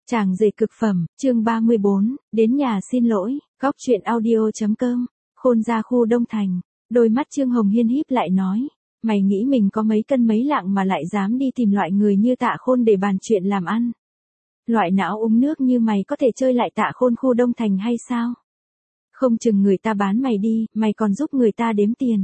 Chàng rể cực phẩm, chương 34, đến nhà xin lỗi, góc truyện audio.com, khôn ra khu Đông Thành. Đôi mắt Trương Hồng Hiên híp lại nói, mày nghĩ mình có mấy cân mấy lạng mà lại dám đi tìm loại người như Tạ Khôn để bàn chuyện làm ăn. Loại não uống nước như mày có thể chơi lại Tạ Khôn khu Đông Thành hay sao? Không chừng người ta bán mày đi, mày còn giúp người ta đếm tiền.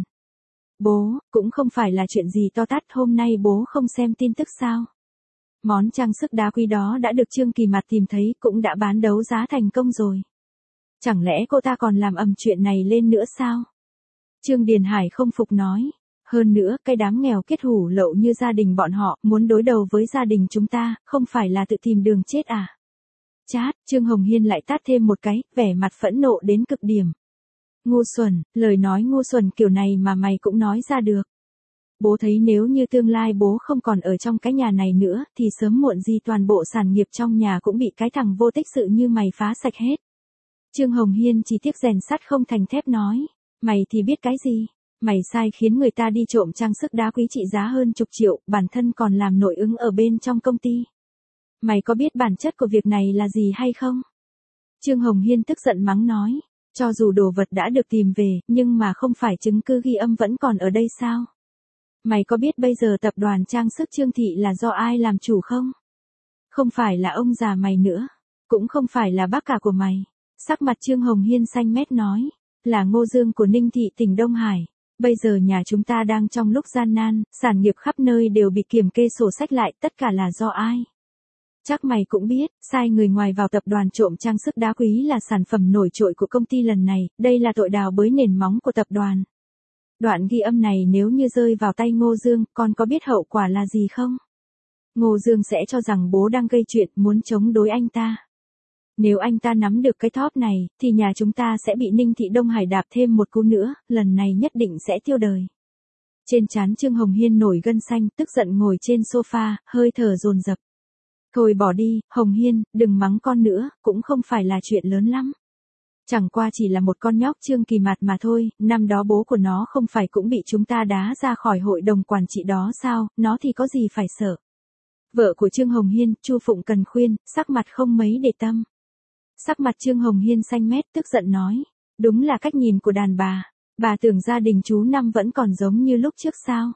Bố, cũng không phải là chuyện gì to tát, hôm nay bố không xem tin tức sao? Món trang sức đá quý đó đã được Trương Kỳ Mạt tìm thấy, cũng đã bán đấu giá thành công rồi. Chẳng lẽ cô ta còn làm ầm chuyện này lên nữa sao? Trương Điền Hải không phục nói. Hơn nữa, cái đám nghèo kết hủ lậu như gia đình bọn họ, muốn đối đầu với gia đình chúng ta, không phải là tự tìm đường chết à? Chát, Trương Hồng Hiên lại tát thêm một cái, vẻ mặt phẫn nộ đến cực điểm. Ngu xuẩn, lời nói ngu xuẩn kiểu này mà mày cũng nói ra được. Bố thấy nếu như tương lai bố không còn ở trong cái nhà này nữa, thì sớm muộn gì toàn bộ sản nghiệp trong nhà cũng bị cái thằng vô tích sự như mày phá sạch hết. Trương Hồng Hiên chỉ tiếc rèn sắt không thành thép nói, mày thì biết cái gì? Mày sai khiến người ta đi trộm trang sức đá quý trị giá hơn chục triệu, bản thân còn làm nội ứng ở bên trong công ty. Mày có biết bản chất của việc này là gì hay không? Trương Hồng Hiên tức giận mắng nói, cho dù đồ vật đã được tìm về, nhưng mà không phải chứng cứ ghi âm vẫn còn ở đây sao? Mày có biết bây giờ tập đoàn trang sức Trương Thị là do ai làm chủ không? Không phải là ông già mày nữa, cũng không phải là bác cả của mày. Sắc mặt Trương Hồng Hiên xanh mét nói, là Ngô Dương của Ninh Thị tỉnh Đông Hải. Bây giờ nhà chúng ta đang trong lúc gian nan, sản nghiệp khắp nơi đều bị kiểm kê sổ sách lại, tất cả là do ai? Chắc mày cũng biết, sai người ngoài vào tập đoàn trộm trang sức đá quý là sản phẩm nổi trội của công ty lần này, đây là tội đào bới nền móng của tập đoàn. Đoạn ghi âm này nếu như rơi vào tay Ngô Dương, con có biết hậu quả là gì không? Ngô Dương sẽ cho rằng bố đang gây chuyện, muốn chống đối anh ta. Nếu anh ta nắm được cái thóp này, thì nhà chúng ta sẽ bị Ninh Thị Đông Hải đạp thêm một cú nữa, lần này nhất định sẽ tiêu đời. Trên trán Trương Hồng Hiên nổi gân xanh, tức giận ngồi trên sofa, hơi thở dồn dập. Thôi bỏ đi, Hồng Hiên, đừng mắng con nữa, cũng không phải là chuyện lớn lắm. Chẳng qua chỉ là một con nhóc Trương Kỳ Mạt mà thôi, năm đó bố của nó không phải cũng bị chúng ta đá ra khỏi hội đồng quản trị đó sao, nó thì có gì phải sợ. Vợ của Trương Hồng Hiên, Chu Phụng Cần khuyên, sắc mặt không mấy để tâm. Sắc mặt Trương Hồng Hiên xanh mét tức giận nói, đúng là cách nhìn của đàn bà tưởng gia đình chú Năm vẫn còn giống như lúc trước sao.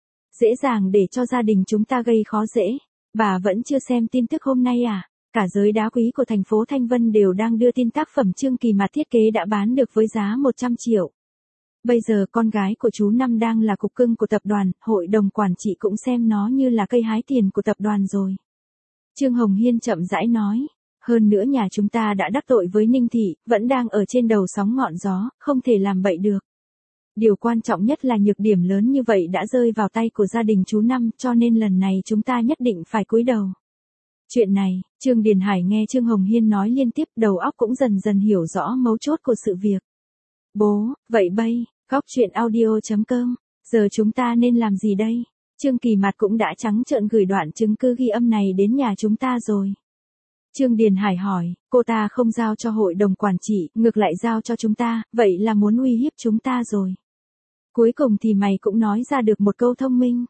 Dễ dàng để cho gia đình chúng ta gây khó dễ, bà vẫn chưa xem tin tức hôm nay à? Cả giới đá quý của thành phố Thanh Vân đều đang đưa tin tác phẩm Trương Kỳ Mạt thiết kế đã bán được với giá 100 triệu. Bây giờ con gái của chú Năm đang là cục cưng của tập đoàn, hội đồng quản trị cũng xem nó như là cây hái tiền của tập đoàn rồi. Trương Hồng Hiên chậm rãi nói, hơn nữa nhà chúng ta đã đắc tội với Ninh Thị, vẫn đang ở trên đầu sóng ngọn gió, không thể làm bậy được. Điều quan trọng nhất là nhược điểm lớn như vậy đã rơi vào tay của gia đình chú Năm, cho nên lần này chúng ta nhất định phải cúi đầu. Chuyện này, Trương Điền Hải nghe Trương Hồng Hiên nói liên tiếp, đầu óc cũng dần dần hiểu rõ mấu chốt của sự việc. Bố, vậy bây, góc truyện audio.com, giờ chúng ta nên làm gì đây? Trương Kỳ Mạt cũng đã trắng trợn gửi đoạn chứng cứ ghi âm này đến nhà chúng ta rồi. Trương Điền Hải hỏi, cô ta không giao cho hội đồng quản trị, ngược lại giao cho chúng ta, vậy là muốn uy hiếp chúng ta rồi. Cuối cùng thì mày cũng nói ra được một câu thông minh.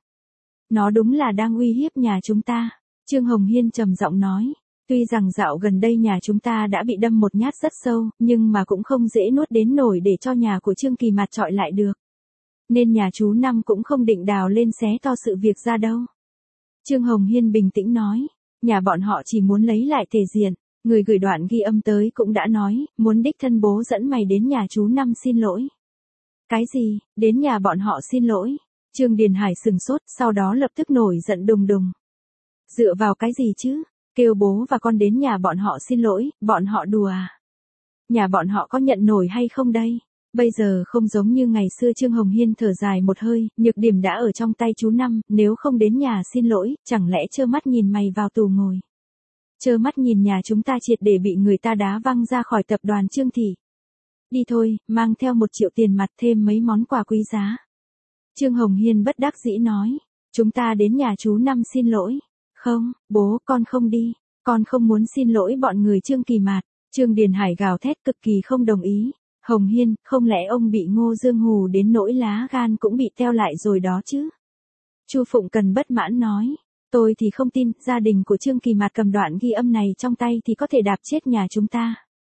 Nó đúng là đang uy hiếp nhà chúng ta. Trương Hồng Hiên trầm giọng nói, tuy rằng dạo gần đây nhà chúng ta đã bị đâm một nhát rất sâu, nhưng mà cũng không dễ nuốt đến nổi để cho nhà của Trương Kỳ Mạt trọi lại được. Nên nhà chú Năm cũng không định đào lên xé to sự việc ra đâu. Trương Hồng Hiên bình tĩnh nói, nhà bọn họ chỉ muốn lấy lại thể diện, người gửi đoạn ghi âm tới cũng đã nói, muốn đích thân bố dẫn mày đến nhà chú Năm xin lỗi. Cái gì, đến nhà bọn họ xin lỗi? Trương Điền Hải sừng sốt, sau đó lập tức nổi giận đùng đùng. Dựa vào cái gì chứ? Kêu bố và con đến nhà bọn họ xin lỗi, bọn họ đùa à? Nhà bọn họ có nhận nổi hay không đây? Bây giờ không giống như ngày xưa. Trương Hồng Hiên thở dài một hơi, nhược điểm đã ở trong tay chú Năm, nếu không đến nhà xin lỗi, chẳng lẽ trơ mắt nhìn mày vào tù ngồi? Trơ mắt nhìn nhà chúng ta triệt để bị người ta đá văng ra khỏi tập đoàn Trương Thị. Đi thôi, mang theo 1 triệu tiền mặt thêm mấy món quà quý giá. Trương Hồng Hiên bất đắc dĩ nói, chúng ta đến nhà chú Năm xin lỗi. Không, bố, con không đi, con không muốn xin lỗi bọn người Trương Kỳ Mạt. Trương Điền Hải gào thét cực kỳ không đồng ý. Hồng Hiên, không lẽ ông bị Ngô Dương hù đến nỗi lá gan cũng bị teo lại rồi đó chứ? Chu Phụng Cần bất mãn nói, Tôi thì không tin, gia đình của Trương Kỳ Mạt cầm đoạn ghi âm này trong tay thì có thể đạp chết nhà chúng ta.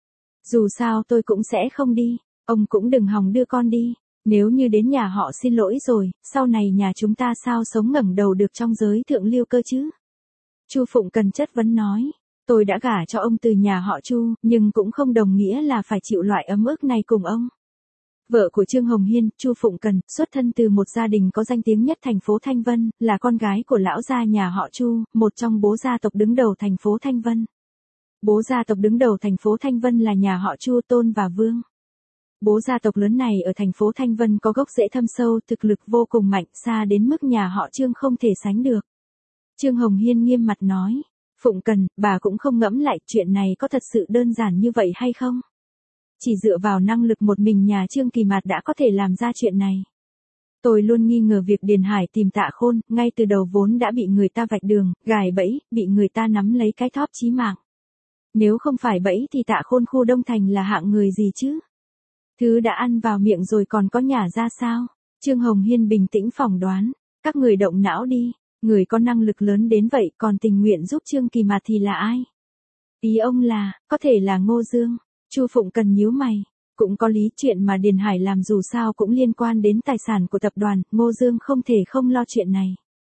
Dù sao tôi cũng sẽ không đi, ông cũng đừng hòng đưa con đi. Nếu như đến nhà họ xin lỗi rồi, sau này nhà chúng ta sao sống ngẩng đầu được trong giới thượng lưu cơ chứ? Chu Phụng Cần chất vấn nói, tôi đã gả cho ông từ nhà họ Chu, nhưng cũng không đồng nghĩa là phải chịu loại ấm ức này cùng ông. Vợ của Trương Hồng Hiên, Chu Phụng Cần, xuất thân từ một gia đình có danh tiếng nhất thành phố Thanh Vân, là con gái của lão gia nhà họ Chu, một trong bố gia tộc đứng đầu thành phố Thanh Vân. Bố gia tộc đứng đầu thành phố Thanh Vân là nhà họ Chu Tôn và Vương. Bố gia tộc lớn này ở thành phố Thanh Vân có gốc rễ thâm sâu, thực lực vô cùng mạnh, xa đến mức nhà họ Trương không thể sánh được. Trương Hồng Hiên nghiêm mặt nói, Phụng Cần, bà cũng không ngẫm lại chuyện này có thật sự đơn giản như vậy hay không? Chỉ dựa vào năng lực một mình nhà Trương Kỳ Mạt đã có thể làm ra chuyện này. Tôi luôn nghi ngờ việc Điền Hải tìm Tạ Khôn, ngay từ đầu vốn đã bị người ta vạch đường, gài bẫy, bị người ta nắm lấy cái thóp chí mạng. Nếu không phải bẫy thì Tạ Khôn khu Đông Thành là hạng người gì chứ? Thứ đã ăn vào miệng rồi còn có nhả ra sao? Trương Hồng Hiên bình tĩnh phỏng đoán, các người động não đi, người có năng lực lớn đến vậy còn tình nguyện giúp Trương Kỳ Mạt thì là ai? Ý ông là, có thể là Ngô Dương. Chu Phụng Cần nhíu mày, cũng có lý, chuyện mà Điền Hải làm dù sao cũng liên quan đến tài sản của tập đoàn, Ngô Dương không thể không lo chuyện này.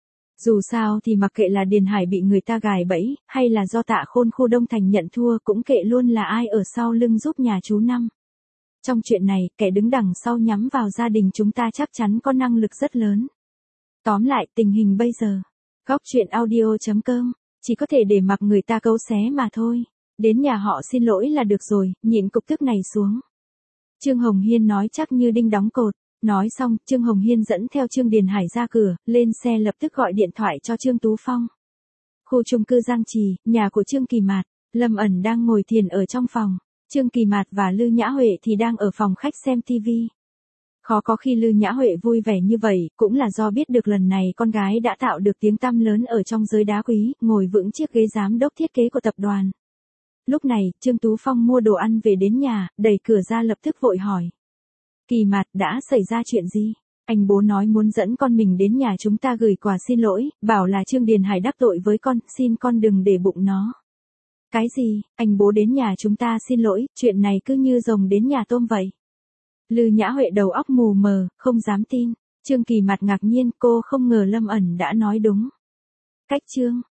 Dù sao thì mặc kệ là Điền Hải bị người ta gài bẫy, hay là do Tạ Khôn khu Đông Thành nhận thua, cũng kệ luôn là ai ở sau lưng giúp nhà chú Năm. Trong chuyện này, kẻ đứng đằng sau nhắm vào gia đình chúng ta chắc chắn có năng lực rất lớn. Tóm lại, tình hình bây giờ, góc truyện audio.com, chỉ có thể để mặc người ta cấu xé mà thôi. Đến nhà họ xin lỗi là được rồi, nhịn cục tức này xuống. Trương Hồng Hiên nói chắc như đinh đóng cột. Nói xong, Trương Hồng Hiên dẫn theo Trương Điền Hải ra cửa, lên xe lập tức gọi điện thoại cho Trương Tú Phong. Khu chung cư Giang Trì, nhà của Trương Kỳ Mạt, Lâm Ẩn đang ngồi thiền ở trong phòng. Trương Kỳ Mạt và Lư Nhã Huệ thì đang ở phòng khách xem TV. Khó có khi Lư Nhã Huệ vui vẻ như vậy, cũng là do biết được lần này con gái đã tạo được tiếng tăm lớn ở trong giới đá quý, ngồi vững chiếc ghế giám đốc thiết kế của tập đoàn. Lúc này, Trương Tú Phong mua đồ ăn về đến nhà, đẩy cửa ra lập tức vội hỏi. Kỳ Mạt, đã xảy ra chuyện gì? Anh bố nói muốn dẫn con mình đến nhà chúng ta gửi quà xin lỗi, bảo là Trương Điền Hải đắc tội với con, xin con đừng để bụng nó. Cái gì, anh bố đến nhà chúng ta xin lỗi, chuyện này cứ như rồng đến nhà tôm vậy. Lư Nhã Huệ đầu óc mù mờ, không dám tin. Trương Kỳ Mạt ngạc nhiên, cô không ngờ Lâm Ẩn đã nói đúng. Cách Trương